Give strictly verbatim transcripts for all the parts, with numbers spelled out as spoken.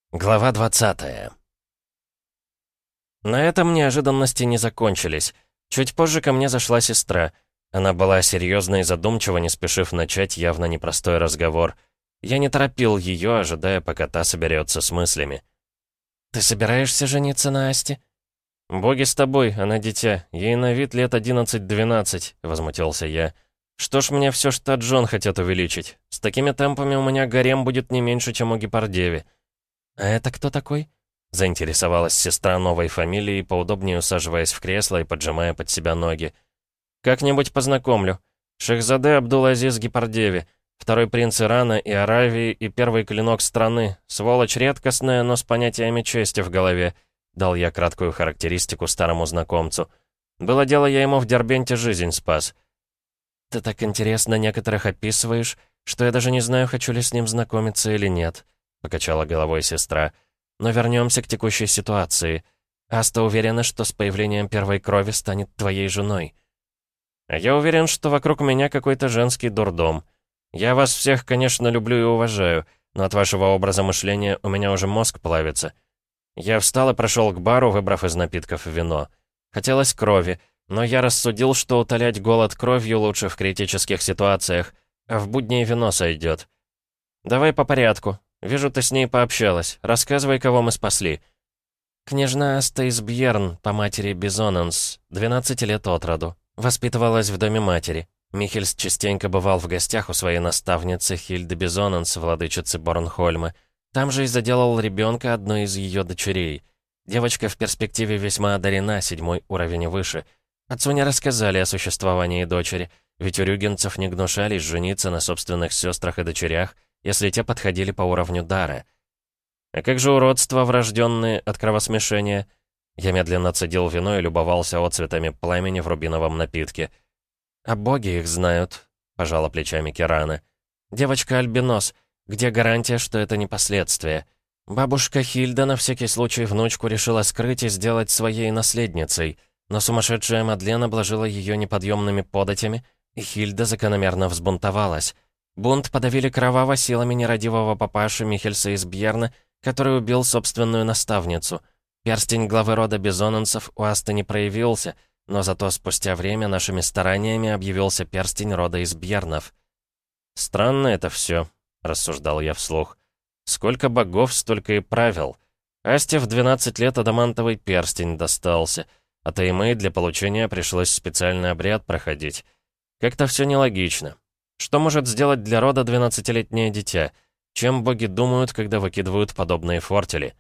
Глава двадцатая. На этом неожиданности не закончились. Чуть позже ко мне зашла сестра. Она была серьезна и задумчива, не спешив начать явно непростой разговор. Я не торопил ее, ожидая, пока та соберется с мыслями. «Ты собираешься жениться на Асте?» «Боги с тобой, она дитя. Ей на вид лет одиннадцать-двенадцать», — возмутился я. «Что ж мне все штат Джон хотят увеличить? С такими темпами у меня гарем будет не меньше, чем у Гепардеви». «А это кто такой?» — заинтересовалась сестра новой фамилии, поудобнее усаживаясь в кресло и поджимая под себя ноги. «Как-нибудь познакомлю. Шехзаде Абдул-Азиз Гепардеви, второй принц Ирана и Аравии и первый клинок страны. Сволочь редкостная, но с понятиями чести в голове», — дал я краткую характеристику старому знакомцу. «Было дело, я ему в Дербенте жизнь спас». «Ты так интересно некоторых описываешь, что я даже не знаю, хочу ли с ним знакомиться или нет», — покачала головой сестра. «Но вернемся к текущей ситуации. Аста уверена, что с появлением первой крови станет твоей женой». «А я уверен, что вокруг меня какой-то женский дурдом. Я вас всех, конечно, люблю и уважаю, но от вашего образа мышления у меня уже мозг плавится». Я встал и прошел к бару, выбрав из напитков вино. Хотелось крови, но я рассудил, что утолять голод кровью лучше в критических ситуациях, а в будни вино сойдет. «Давай по порядку. Вижу, ты с ней пообщалась. Рассказывай, кого мы спасли». «Княжна Аста из Бьерн, по матери Бизонанс, двенадцать лет от роду. Воспитывалась в доме матери. Михельс частенько бывал в гостях у своей наставницы Хильды Бизонанс, владычицы Борнхольма. Там же и заделал ребенка одной из ее дочерей. Девочка в перспективе весьма одарена, седьмой уровень и выше. Отцу не рассказали о существовании дочери, ведь у рюгенцев не гнушались жениться на собственных сестрах и дочерях, если те подходили по уровню дара. А как же уродства, врожденные от кровосмешения? Я медленно цедил вино и любовался отцветами пламени в рубиновом напитке. «А боги их знают», — пожала плечами Кирана. «Девочка Альбинос, где гарантия, что это не последствия? Бабушка Хильда на всякий случай внучку решила скрыть и сделать своей наследницей, но сумасшедшая Мадлен обложила ее неподъемными податями, и Хильда закономерно взбунтовалась. Бунт подавили кроваво силами нерадивого папаши Михельса из Бьерна, который убил собственную наставницу. Перстень главы рода Бизонанцев у Асты не проявился, но зато спустя время нашими стараниями объявился перстень рода из Бьернов. «Странно это все», — рассуждал я вслух. «Сколько богов, столько и правил. Асте в двенадцать лет адамантовый перстень достался, а Таймэй для получения пришлось специальный обряд проходить. Как-то все нелогично. Что может сделать для рода двенадцатилетнее дитя? Чем боги думают, когда выкидывают подобные фортели?»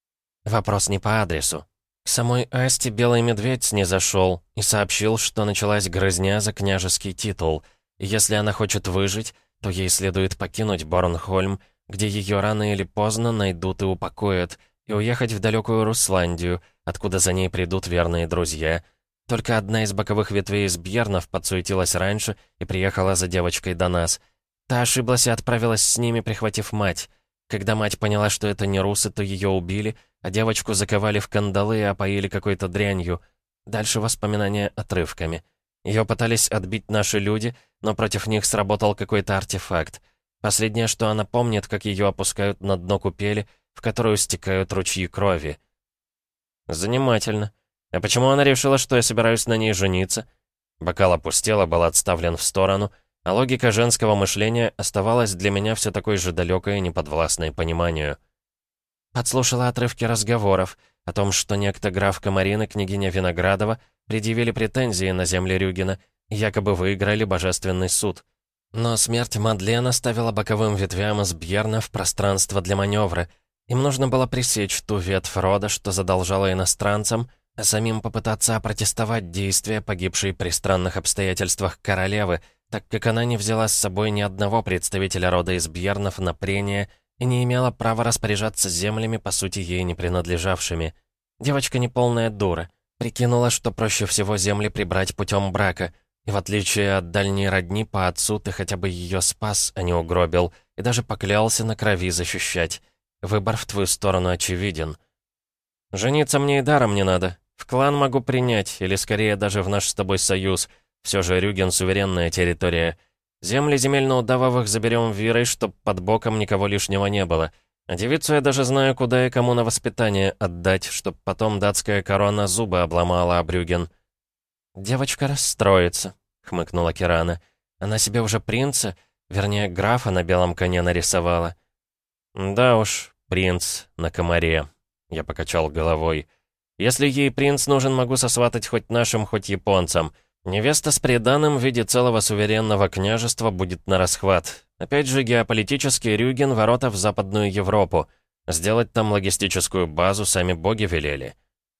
Вопрос не по адресу. К самой Асте белый медведь снизошел и сообщил, что началась грызня за княжеский титул. И если она хочет выжить, то ей следует покинуть Борнхольм, где ее рано или поздно найдут и упокоят, и уехать в далекую Русландию, откуда за ней придут верные друзья. Только одна из боковых ветвей из Бьернов подсуетилась раньше и приехала за девочкой до нас. Та ошиблась и отправилась с ними, прихватив мать. Когда мать поняла, что это не русы, то ее убили, а девочку заковали в кандалы и опоили какой-то дрянью. Дальше воспоминания отрывками. Ее пытались отбить наши люди, но против них сработал какой-то артефакт. Последнее, что она помнит, как ее опускают на дно купели, в которую стекают ручьи крови. «Занимательно. А почему она решила, что я собираюсь на ней жениться?» Бокал опустел, был отставлен в сторону, а логика женского мышления оставалась для меня все такой же далекой и неподвластной пониманию. Подслушала отрывки разговоров о том, что некто граф Комарин и княгиня Виноградова предъявили претензии на земли Рюгена и якобы выиграли божественный суд. Но смерть Мадлен оставила боковым ветвям из Бьерна в пространство для маневра. Им нужно было пресечь ту ветвь рода, что задолжала иностранцам, а самим попытаться опротестовать действия погибшей при странных обстоятельствах королевы, так как она не взяла с собой ни одного представителя рода из Бьернов на прения и не имела права распоряжаться землями, по сути, ей не принадлежавшими. Девочка не полная дура. Прикинула, что проще всего земли прибрать путем брака. И в отличие от дальней родни по отцу, ты хотя бы ее спас, а не угробил, и даже поклялся на крови защищать. Выбор в твою сторону очевиден. «Жениться мне и даром не надо. В клан могу принять, или скорее даже в наш с тобой союз. Все же Рюген — суверенная территория. Земли земельно-удавовых заберем вирой, чтоб под боком никого лишнего не было. А девицу я даже знаю, куда и кому на воспитание отдать, чтоб потом датская корона зубы обломала, Абрюген». «Девочка расстроится», — хмыкнула Кирана. «Она себе уже принца, вернее, графа на белом коне нарисовала». «Да уж, принц на комаре», — я покачал головой. «Если ей принц нужен, могу сосватать хоть нашим, хоть японцам. Невеста с приданым в виде целого суверенного княжества будет на расхват. Опять же, геополитический Рюген — ворота в Западную Европу. Сделать там логистическую базу сами боги велели».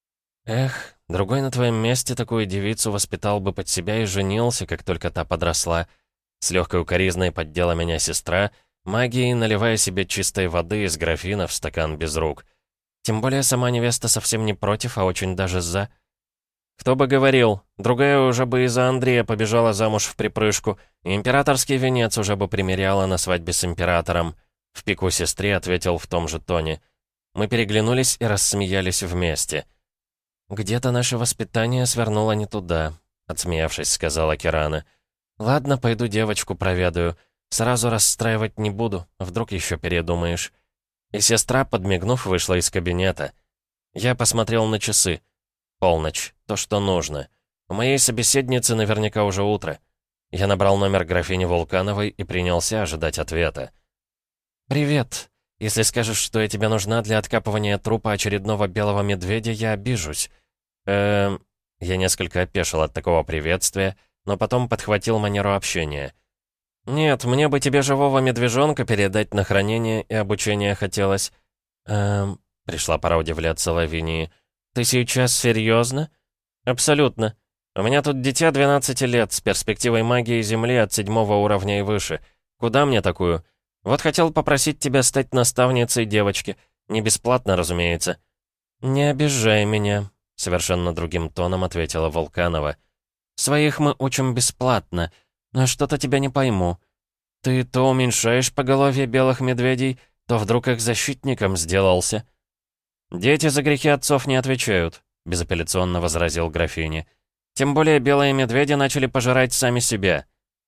«Эх, другой на твоем месте такую девицу воспитал бы под себя и женился, как только та подросла». С легкой укоризной поддела меня сестра, магией наливая себе чистой воды из графина в стакан без рук. Тем более сама невеста совсем не против, а очень даже за. «Кто бы говорил, другая уже бы из-за Андрея побежала замуж в припрыжку, и императорский венец уже бы примеряла на свадьбе с императором», — в пику сестре ответил в том же тоне. Мы переглянулись и рассмеялись вместе. «Где-то наше воспитание свернуло не туда», — отсмеявшись, сказала Кирана. «Ладно, пойду девочку проведаю. Сразу расстраивать не буду, вдруг еще передумаешь». И сестра, подмигнув, вышла из кабинета. Я посмотрел на часы. Полночь, то, что нужно. У моей собеседницы наверняка уже утро. Я набрал номер графини Вулкановой и принялся ожидать ответа. «Привет. Если скажешь, что я тебе нужна для откапывания трупа очередного белого медведя, я обижусь». Эм... Я несколько опешил от такого приветствия, но потом подхватил манеру общения. «Нет, мне бы тебе живого медвежонка передать на хранение и обучение хотелось». «Эм...» — пришла пора удивляться Лавинии. «Ты сейчас серьезно?» «Абсолютно. У меня тут дитя двенадцати лет с перспективой магии Земли от седьмого уровня и выше. Куда мне такую? Вот хотел попросить тебя стать наставницей девочки. Не бесплатно, разумеется». «Не обижай меня», — совершенно другим тоном ответила Вулканова. «Своих мы учим бесплатно, но что-то тебя не пойму. Ты то уменьшаешь поголовье белых медведей, то вдруг их защитником сделался». «Дети за грехи отцов не отвечают», — безапелляционно возразил графиня. «Тем более белые медведи начали пожирать сами себя».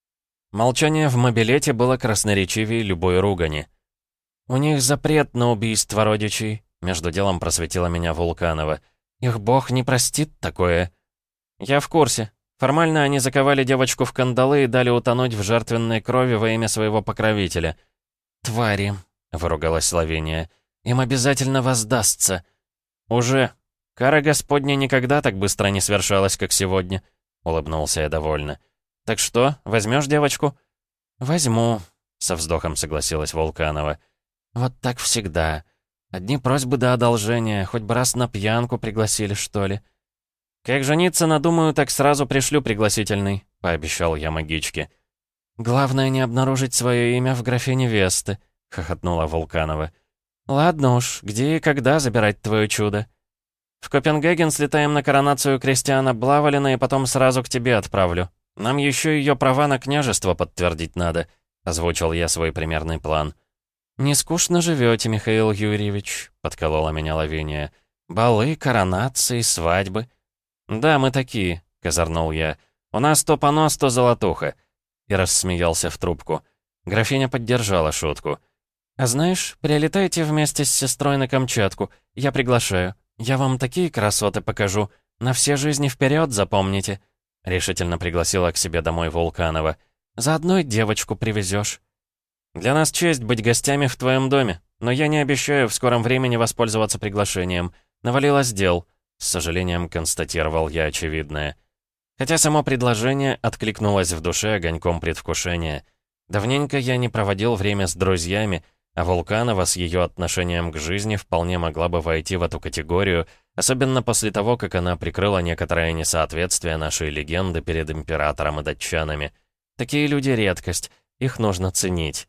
Молчание в мобилете было красноречивее любой ругани. «У них запрет на убийство родичей», — между делом просветила меня Вулканова. «Их бог не простит такое». «Я в курсе. Формально они заковали девочку в кандалы и дали утонуть в жертвенной крови во имя своего покровителя». «Твари», — выругалась Лавиния. «Им обязательно воздастся». «Уже. Кара Господня никогда так быстро не свершалась, как сегодня», — улыбнулся я довольно. «Так что, возьмешь девочку?» «Возьму», — со вздохом согласилась Вулканова. «Вот так всегда. Одни просьбы до одолжения, хоть бы раз на пьянку пригласили, что ли». «Как жениться надумаю, так сразу пришлю пригласительный», — пообещал я магичке. «Главное не обнаружить свое имя в графе невесты», — хохотнула Вулканова. «Ладно уж, где и когда забирать твое чудо?» «В Копенгаген слетаем на коронацию Кристиана Блавалина и потом сразу к тебе отправлю. Нам еще ее права на княжество подтвердить надо», — озвучил я свой примерный план. «Не скучно живете, Михаил Юрьевич», — подколола меня Лавиния. «Балы, коронации, свадьбы». «Да, мы такие», — козырнул я. «У нас то понос, то золотуха». И рассмеялся в трубку. Графиня поддержала шутку. «А знаешь, прилетайте вместе с сестрой на Камчатку. Я приглашаю. Я вам такие красоты покажу. На все жизни вперед, запомните». Решительно пригласила к себе домой Вулканова. «Заодно и девочку привезешь». «Для нас честь быть гостями в твоем доме, но я не обещаю в скором времени воспользоваться приглашением. Навалилось дел», — с сожалением констатировал я очевидное. Хотя само предложение откликнулось в душе огоньком предвкушения. Давненько я не проводил время с друзьями, а Вулканова с ее отношением к жизни вполне могла бы войти в эту категорию, особенно после того, как она прикрыла некоторое несоответствие нашей легенды перед императором и датчанами. Такие люди — редкость, их нужно ценить.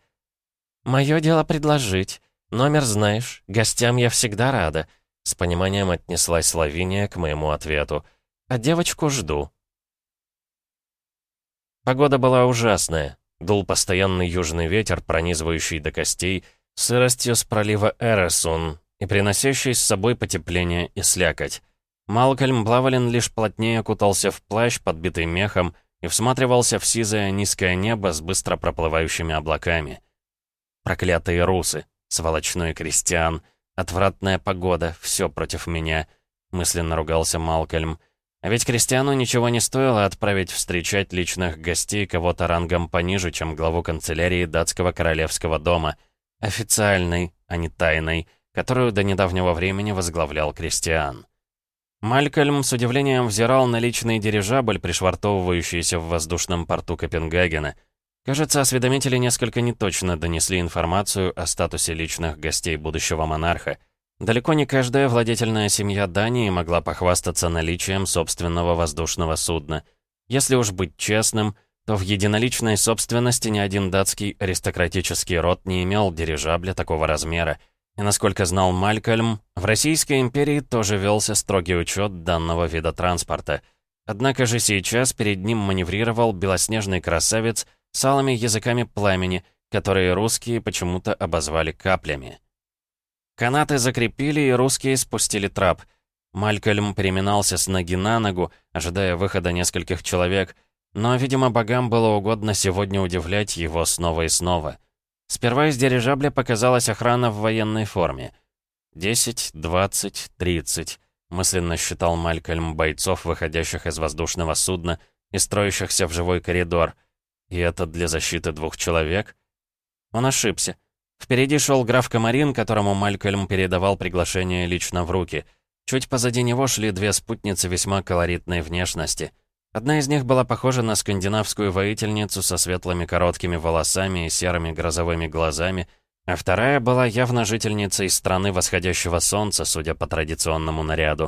«Мое дело предложить. Номер знаешь, гостям я всегда рада», — с пониманием отнеслась Лавиния к моему ответу. «А девочку жду». Погода была ужасная. Дул постоянный южный ветер, пронизывающий до костей, сыростью с пролива Эресун и приносящий с собой потепление и слякоть. Малкольм Блавалин лишь плотнее кутался в плащ, подбитый мехом, и всматривался в сизое низкое небо с быстро проплывающими облаками. «Проклятые русы!» — Сволочной крестьян. Отвратная погода, все против меня. Мысленно ругался Малкольм. А ведь крестьяну ничего не стоило отправить встречать личных гостей кого-то рангом пониже, чем главу канцелярии датского королевского дома. Официальной, а не тайной, которую до недавнего времени возглавлял крестьян. Малькольм с удивлением взирал на личный дирижабль, пришвартовывающийся в воздушном порту Копенгагена. Кажется, осведомители несколько неточно донесли информацию о статусе личных гостей будущего монарха. Далеко не каждая владетельная семья Дании могла похвастаться наличием собственного воздушного судна. Если уж быть честным, то в единоличной собственности ни один датский аристократический род не имел дирижабля такого размера. И насколько знал Малькольм, в Российской империи тоже велся строгий учет данного вида транспорта. Однако же сейчас перед ним маневрировал белоснежный красавец с алыми языками пламени, которые русские почему-то обозвали каплями. Канаты закрепили, и русские спустили трап. Малькольм переминался с ноги на ногу, ожидая выхода нескольких человек, но, видимо, богам было угодно сегодня удивлять его снова и снова. Сперва из дирижабля показалась охрана в военной форме. «Десять, двадцать, тридцать», — мысленно считал Малькольм бойцов, выходящих из воздушного судна и строящихся в живой коридор. И это для защиты двух человек? Он ошибся. Впереди шел граф Комарин, которому Малькольм передавал приглашение лично в руки. Чуть позади него шли две спутницы весьма колоритной внешности. Одна из них была похожа на скандинавскую воительницу со светлыми короткими волосами и серыми грозовыми глазами, а вторая была явно жительницей страны восходящего солнца, судя по традиционному наряду.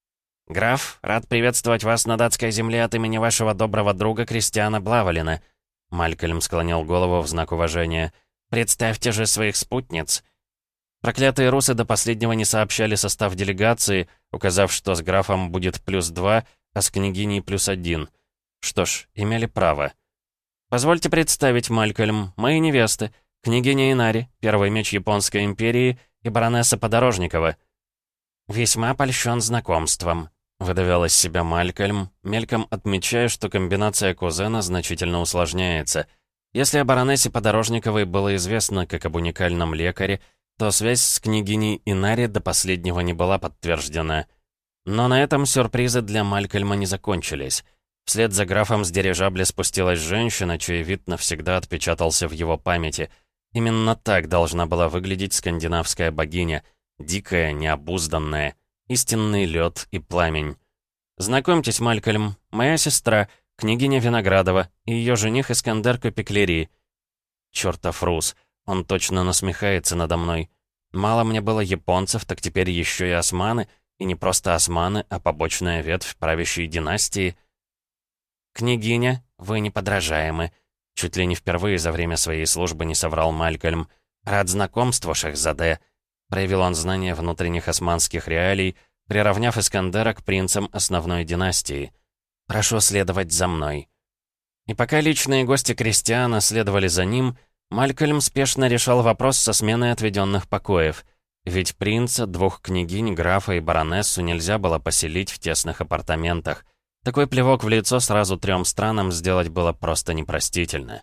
«Граф, рад приветствовать вас на датской земле от имени вашего доброго друга Кристиана Блавалина». Малькольм склонил голову в знак уважения. «Представьте же своих спутниц». Проклятые русы до последнего не сообщали состав делегации, указав, что с графом будет плюс два, а с княгиней плюс один. Что ж, имели право. «Позвольте представить, Малькольм, мои невесты, княгиня Инари, первый меч Японской империи, и баронесса Подорожникова». «Весьма польщен знакомством», — выдавил из себя Малькольм, мельком отмечая, что комбинация кузена значительно усложняется. Если о баронессе Подорожниковой было известно как об уникальном лекаре, то связь с княгиней Инари до последнего не была подтверждена. Но на этом сюрпризы для Малькольма не закончились. Вслед за графом с дирижабля спустилась женщина, чей вид навсегда отпечатался в его памяти. Именно так должна была выглядеть скандинавская богиня. Дикая, необузданная. Истинный лед и пламень. «Знакомьтесь, Малькольм, моя сестра, княгиня Виноградова, и ее жених Искандер Копеклери». Чертов рус, он точно насмехается надо мной. Мало мне было японцев, так теперь еще и османы, и не просто османы, а побочная ветвь правящей династии. «Княгиня, вы неподражаемы», — чуть ли не впервые за время своей службы не соврал Малькольм. «Рад знакомству, Шахзаде», — проявил он знание внутренних османских реалий, приравняв Искандера к принцам основной династии. «Прошу следовать за мной». И пока личные гости крестьяна следовали за ним, Малькольм спешно решал вопрос со сменой отведенных покоев. Ведь принца, двух княгинь, графа и баронессу нельзя было поселить в тесных апартаментах. Такой плевок в лицо сразу трем странам сделать было просто непростительно.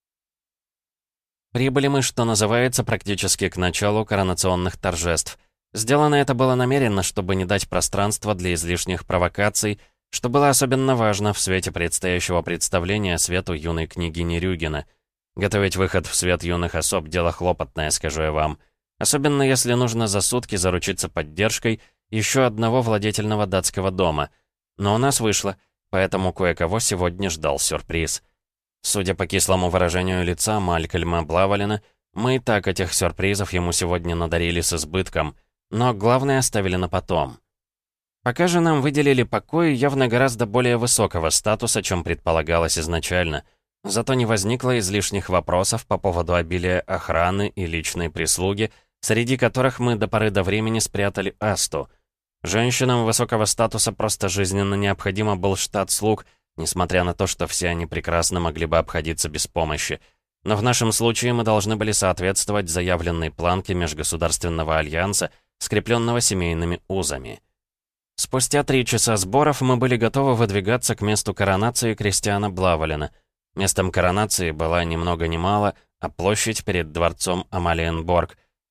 Прибыли мы, что называется, практически к началу коронационных торжеств. Сделано это было намеренно, чтобы не дать пространства для излишних провокаций, что было особенно важно в свете предстоящего представления свету юной княгини Рюгена. Готовить выход в свет юных особ — дело хлопотное, скажу я вам. Особенно если нужно за сутки заручиться поддержкой еще одного владетельного датского дома. Но у нас вышло, поэтому кое-кого сегодня ждал сюрприз. Судя по кислому выражению лица Малькольма Блавалина, мы и так этих сюрпризов ему сегодня надарили с избытком, но главное оставили на потом. Пока же нам выделили покой явно гораздо более высокого статуса, чем предполагалось изначально. Зато не возникло излишних вопросов по поводу обилия охраны и личной прислуги, среди которых мы до поры до времени спрятали Асту. Женщинам высокого статуса просто жизненно необходимо был штат слуг, несмотря на то, что все они прекрасно могли бы обходиться без помощи. Но в нашем случае мы должны были соответствовать заявленной планке межгосударственного альянса, скрепленного семейными узами. Спустя три часа сборов мы были готовы выдвигаться к месту коронации Кристиана Блавалина. Местом коронации была ни много ни мало, а площадь перед дворцом Амалиенборг.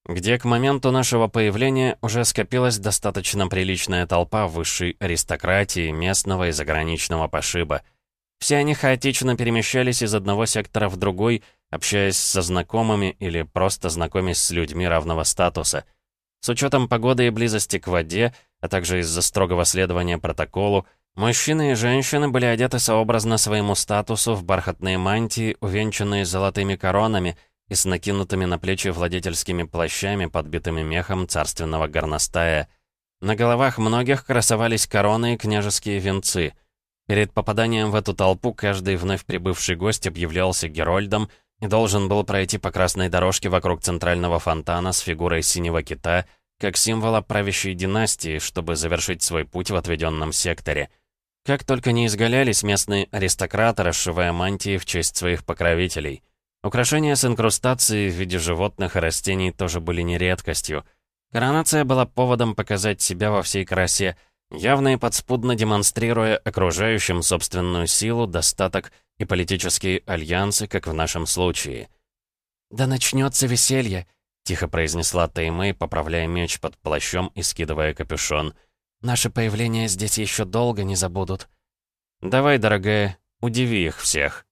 где к моменту нашего появления уже скопилась достаточно приличная толпа высшей аристократии местного и заграничного пошиба. Все они хаотично перемещались из одного сектора в другой, общаясь со знакомыми или просто знакомясь с людьми равного статуса. С учетом погоды и близости к воде, а также из-за строгого следования протоколу, мужчины и женщины были одеты сообразно своему статусу в бархатные мантии, увенчанные золотыми коронами, и с накинутыми на плечи владетельскими плащами, подбитыми мехом царственного горностая. На головах многих красовались короны и княжеские венцы. Перед попаданием в эту толпу каждый вновь прибывший гость объявлялся герольдом и должен был пройти по красной дорожке вокруг центрального фонтана с фигурой синего кита, как символа правящей династии, чтобы завершить свой путь в отведенном секторе. Как только не изгалялись местные аристократы, расшивая мантии в честь своих покровителей. Украшения с инкрустацией в виде животных и растений тоже были не редкостью. Коронация была поводом показать себя во всей красе, явно и подспудно демонстрируя окружающим собственную силу, достаток и политические альянсы, как в нашем случае. «Да начнется веселье», — тихо произнесла Таймэй, поправляя меч под плащом и скидывая капюшон. «Наше появление здесь еще долго не забудут». «Давай, дорогая, удиви их всех».